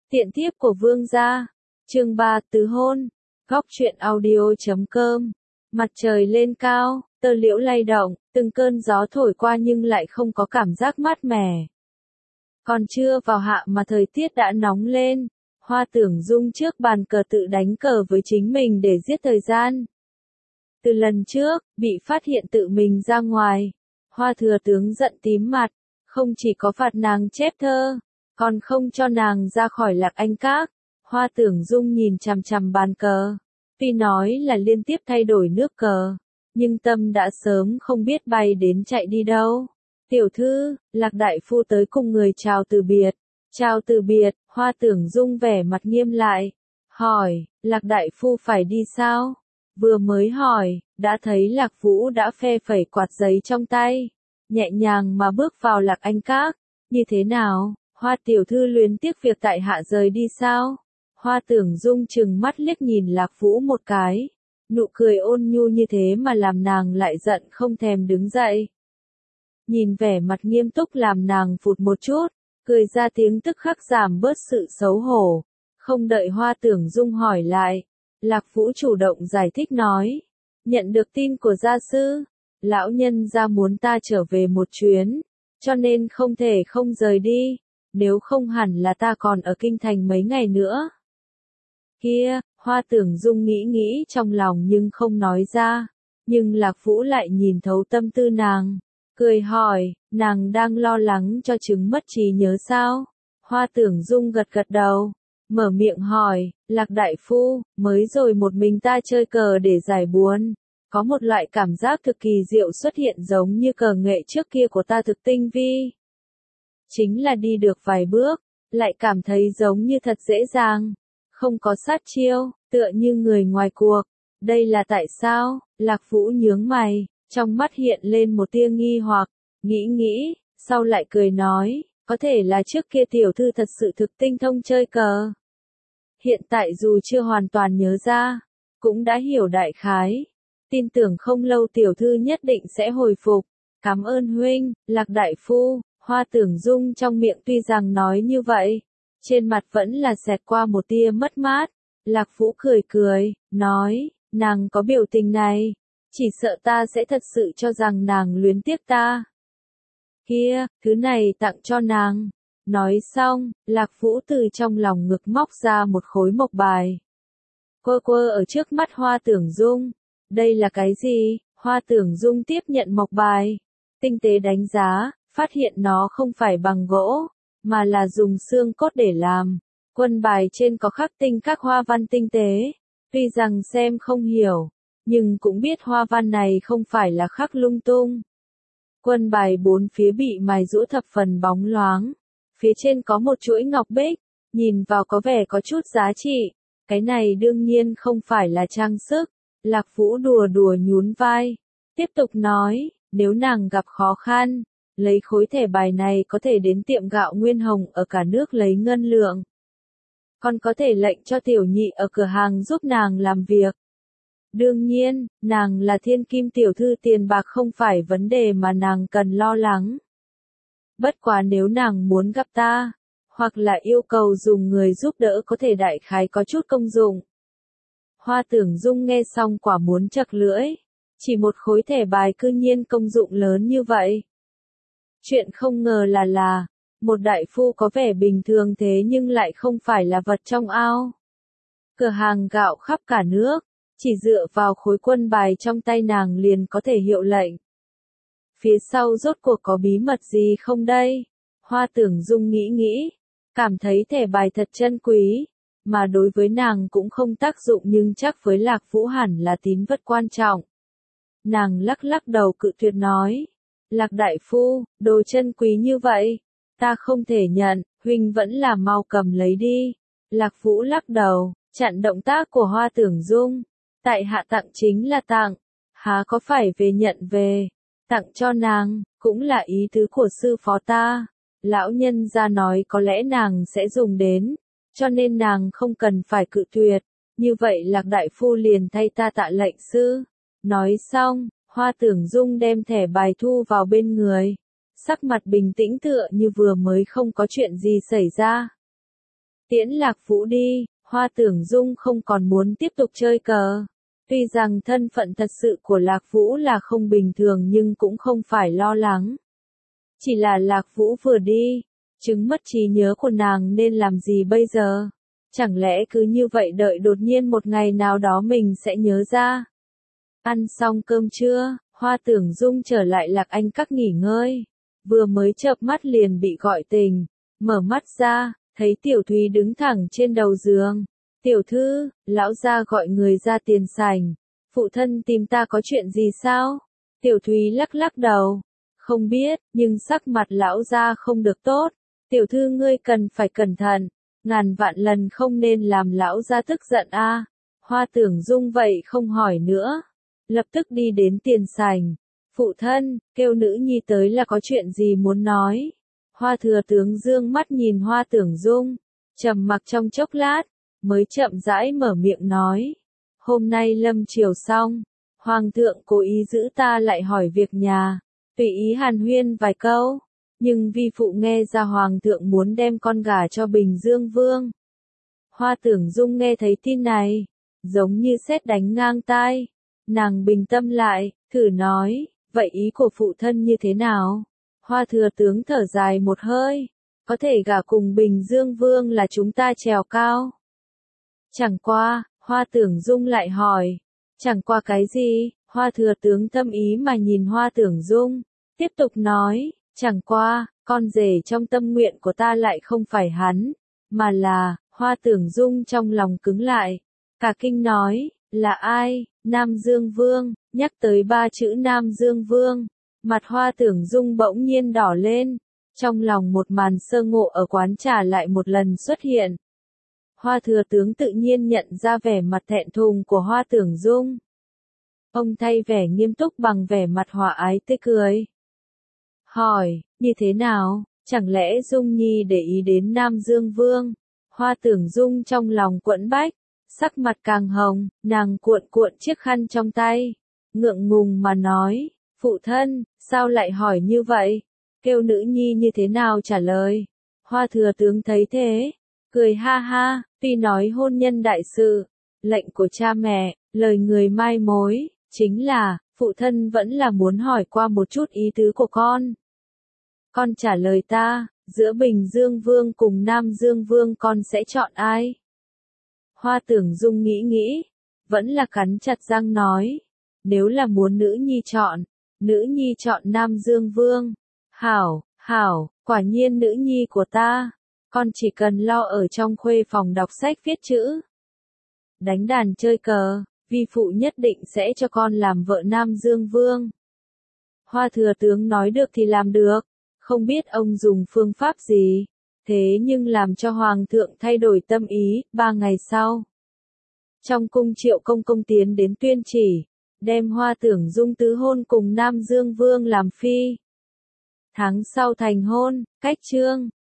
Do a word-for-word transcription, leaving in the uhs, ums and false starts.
Tiện thiếp của vương gia. Chương ba tứ hôn. Góc truyện audio chấm com. Mặt trời lên cao, tơ liễu lay động, từng cơn gió thổi qua nhưng lại không có cảm giác mát mẻ. Còn chưa vào hạ mà thời tiết đã nóng lên, Hoa Tưởng Dung trước bàn cờ tự đánh cờ với chính mình để giết thời gian. Từ lần trước, bị phát hiện tự mình ra ngoài, Hoa Thừa Tướng giận tím mặt, không chỉ có phạt nàng chép thơ, còn không cho nàng ra khỏi Lạc Anh Các. Hoa Tưởng Dung nhìn chằm chằm bàn cờ, tuy nói là liên tiếp thay đổi nước cờ, nhưng tâm đã sớm không biết bay đến chạy đi đâu. Tiểu thư, Lạc Đại Phu tới cùng người chào từ biệt. Chào từ biệt, Hoa Tưởng Dung vẻ mặt nghiêm lại, hỏi, Lạc Đại Phu phải đi sao? Vừa mới hỏi, đã thấy Lạc Vũ đã phe phẩy quạt giấy trong tay, nhẹ nhàng mà bước vào Lạc Anh Các. Như thế nào, Hoa tiểu thư luyến tiếc việc tại hạ rời đi sao? Hoa Tưởng Dung trừng mắt liếc nhìn Lạc Vũ một cái, nụ cười ôn nhu như thế mà làm nàng lại giận không thèm đứng dậy. Nhìn vẻ mặt nghiêm túc làm nàng phụt một chút, cười ra tiếng tức khắc giảm bớt sự xấu hổ. Không đợi Hoa Tưởng Dung hỏi lại, Lạc Vũ chủ động giải thích nói, nhận được tin của gia sư, lão nhân gia muốn ta trở về một chuyến, cho nên không thể không rời đi, nếu không hẳn là ta còn ở kinh thành mấy ngày nữa. Kia, Hoa Tưởng Dung nghĩ nghĩ trong lòng nhưng không nói ra, nhưng Lạc Vũ lại nhìn thấu tâm tư nàng, cười hỏi, nàng đang lo lắng cho chứng mất trí nhớ sao? Hoa Tưởng Dung gật gật đầu, mở miệng hỏi, Lạc Đại Phu, mới rồi một mình ta chơi cờ để giải buồn, có một loại cảm giác thực kỳ diệu xuất hiện giống như cờ nghệ trước kia của ta thực tinh vi. Chính là đi được vài bước, lại cảm thấy giống như thật dễ dàng, không có sát chiêu, tựa như người ngoài cuộc. Đây là tại sao? Lạc Vũ nhướng mày, trong mắt hiện lên một tia nghi hoặc, nghĩ nghĩ, sau lại cười nói, có thể là trước kia tiểu thư thật sự thực tinh thông chơi cờ. Hiện tại dù chưa hoàn toàn nhớ ra, cũng đã hiểu đại khái, tin tưởng không lâu tiểu thư nhất định sẽ hồi phục. Cảm ơn huynh, Lạc Đại Phu. Hoa Tưởng Dung trong miệng tuy rằng nói như vậy, trên mặt vẫn là xẹt qua một tia mất mát. Lạc Vũ cười cười, nói, nàng có biểu tình này, chỉ sợ ta sẽ thật sự cho rằng nàng luyến tiếc ta. Kia, thứ này tặng cho nàng. Nói xong, Lạc Vũ từ trong lòng ngực móc ra một khối mộc bài. Quơ quơ ở trước mắt Hoa Tưởng Dung. Đây là cái gì? Hoa Tưởng Dung tiếp nhận mộc bài, tinh tế đánh giá, phát hiện nó không phải bằng gỗ, mà là dùng xương cốt để làm. Quân bài trên có khắc tinh các hoa văn tinh tế, tuy rằng xem không hiểu, nhưng cũng biết hoa văn này không phải là khắc lung tung. Quân bài bốn phía bị mài rũa thập phần bóng loáng, phía trên có một chuỗi ngọc bích, nhìn vào có vẻ có chút giá trị, cái này đương nhiên không phải là trang sức. Lạc Vũ đùa đùa nhún vai, tiếp tục nói, nếu nàng gặp khó khăn, lấy khối thẻ bài này có thể đến tiệm gạo Nguyên Hồng ở cả nước lấy ngân lượng. Còn có thể lệnh cho tiểu nhị ở cửa hàng giúp nàng làm việc. Đương nhiên, nàng là thiên kim tiểu thư, tiền bạc không phải vấn đề mà nàng cần lo lắng. Bất quá nếu nàng muốn gặp ta, hoặc là yêu cầu dùng người giúp đỡ có thể đại khái có chút công dụng. Hoa Tưởng Dung nghe xong quả muốn chật lưỡi, chỉ một khối thẻ bài cư nhiên công dụng lớn như vậy. Chuyện không ngờ là là, một đại phu có vẻ bình thường thế nhưng lại không phải là vật trong ao. Cửa hàng gạo khắp cả nước, chỉ dựa vào khối quân bài trong tay nàng liền có thể hiệu lệnh. Phía sau rốt cuộc có bí mật gì không đây? Hoa Tưởng Dung nghĩ nghĩ, cảm thấy thẻ bài thật chân quý, mà đối với nàng cũng không tác dụng nhưng chắc với Lạc Vũ hẳn là tín vật quan trọng. Nàng lắc lắc đầu cự tuyệt nói, Lạc Đại Phu, đồ chân quý như vậy, ta không thể nhận, huynh vẫn là mau cầm lấy đi. Lạc Vũ lắc đầu, chặn động tác của Hoa Tưởng Dung, tại hạ tặng chính là tặng, há có phải về nhận về, tặng cho nàng, cũng là ý tứ của sư phó ta. Lão nhân gia nói có lẽ nàng sẽ dùng đến, cho nên nàng không cần phải cự tuyệt, như vậy Lạc Đại Phu liền thay ta tạ lệnh sư. Nói xong, Hoa Tưởng Dung đem thẻ bài thu vào bên người, sắc mặt bình tĩnh tựa như vừa mới không có chuyện gì xảy ra. Tiễn Lạc Vũ đi, Hoa Tưởng Dung không còn muốn tiếp tục chơi cờ. Tuy rằng thân phận thật sự của Lạc Vũ là không bình thường nhưng cũng không phải lo lắng. Chỉ là Lạc Vũ vừa đi, chứng mất trí nhớ của nàng nên làm gì bây giờ? Chẳng lẽ cứ như vậy đợi đột nhiên một ngày nào đó mình sẽ nhớ ra? Ăn xong cơm trưa, Hoa Tưởng Dung trở lại Lạc Anh Các nghỉ ngơi. Vừa mới chợp mắt liền bị gọi tỉnh. Mở mắt ra, thấy Tiểu Thúy đứng thẳng trên đầu giường. Tiểu thư, lão gia gọi người ra tiền sảnh. Phụ thân tìm ta có chuyện gì sao? Tiểu Thúy lắc lắc đầu. Không biết, nhưng sắc mặt lão gia không được tốt. Tiểu thư ngươi cần phải cẩn thận. Ngàn vạn lần không nên làm lão gia tức giận a. À. Hoa Tưởng Dung vậy không hỏi nữa. Lập tức đi đến tiền sảnh. Phụ thân, kêu nữ nhi tới là có chuyện gì muốn nói. Hoa Thừa Tướng dương mắt nhìn Hoa Tưởng Dung. Trầm mặc trong chốc lát. Mới chậm rãi mở miệng nói. Hôm nay lâm chiều xong. Hoàng thượng cố ý giữ ta lại hỏi việc nhà. Tùy ý hàn huyên vài câu. Nhưng vi phụ nghe ra Hoàng thượng muốn đem con gả cho Bình Dương Vương. Hoa Tưởng Dung nghe thấy tin này. Giống như sét đánh ngang tai. Nàng bình tâm lại, thử nói. Vậy ý của phụ thân như thế nào? Hoa Thừa Tướng thở dài một hơi. Có thể gả cùng Bình Dương Vương là chúng ta trèo cao. Chẳng qua, Hoa Tưởng Dung lại hỏi. Chẳng qua cái gì? Hoa Thừa Tướng tâm ý mà nhìn Hoa Tưởng Dung. Tiếp tục nói. Chẳng qua, con rể trong tâm nguyện của ta lại không phải hắn. Mà là, Hoa Tưởng Dung trong lòng cứng lại. Cả kinh nói. Là ai? Nam Dương Vương. Nhắc tới ba chữ Nam Dương Vương. Mặt Hoa Tưởng Dung bỗng nhiên đỏ lên. Trong lòng một màn sơ ngộ ở quán trà lại một lần xuất hiện. Hoa Thừa Tướng tự nhiên nhận ra vẻ mặt thẹn thùng của Hoa Tưởng Dung. Ông thay vẻ nghiêm túc bằng vẻ mặt hòa ái tươi cười. Hỏi, như thế nào, chẳng lẽ Dung Nhi để ý đến Nam Dương Vương? Hoa Tưởng Dung trong lòng quẫn bách, sắc mặt càng hồng, nàng cuộn cuộn chiếc khăn trong tay. Ngượng ngùng mà nói, phụ thân, sao lại hỏi như vậy? Kêu nữ nhi như thế nào trả lời? Hoa Thừa Tướng thấy thế, cười ha ha, tuy nói hôn nhân đại sự, lệnh của cha mẹ, lời người mai mối, chính là, phụ thân vẫn là muốn hỏi qua một chút ý tứ của con. Con trả lời ta, giữa Bình Dương Vương cùng Nam Dương Vương con sẽ chọn ai? Hoa Tưởng Dung nghĩ nghĩ, vẫn là cắn chặt răng nói, nếu là muốn nữ nhi chọn, nữ nhi chọn Nam Dương Vương. Hảo, hảo, quả nhiên nữ nhi của ta. Con chỉ cần lo ở trong khuê phòng đọc sách viết chữ. Đánh đàn chơi cờ, vi phụ nhất định sẽ cho con làm vợ Nam Dương Vương. Hoa Thừa Tướng nói được thì làm được, không biết ông dùng phương pháp gì, thế nhưng làm cho Hoàng thượng thay đổi tâm ý, ba ngày sau. Trong cung Triệu Công Công tiến đến tuyên chỉ, đem Hoa Tưởng Dung tứ hôn cùng Nam Dương Vương làm phi. Tháng sau thành hôn, cách chương.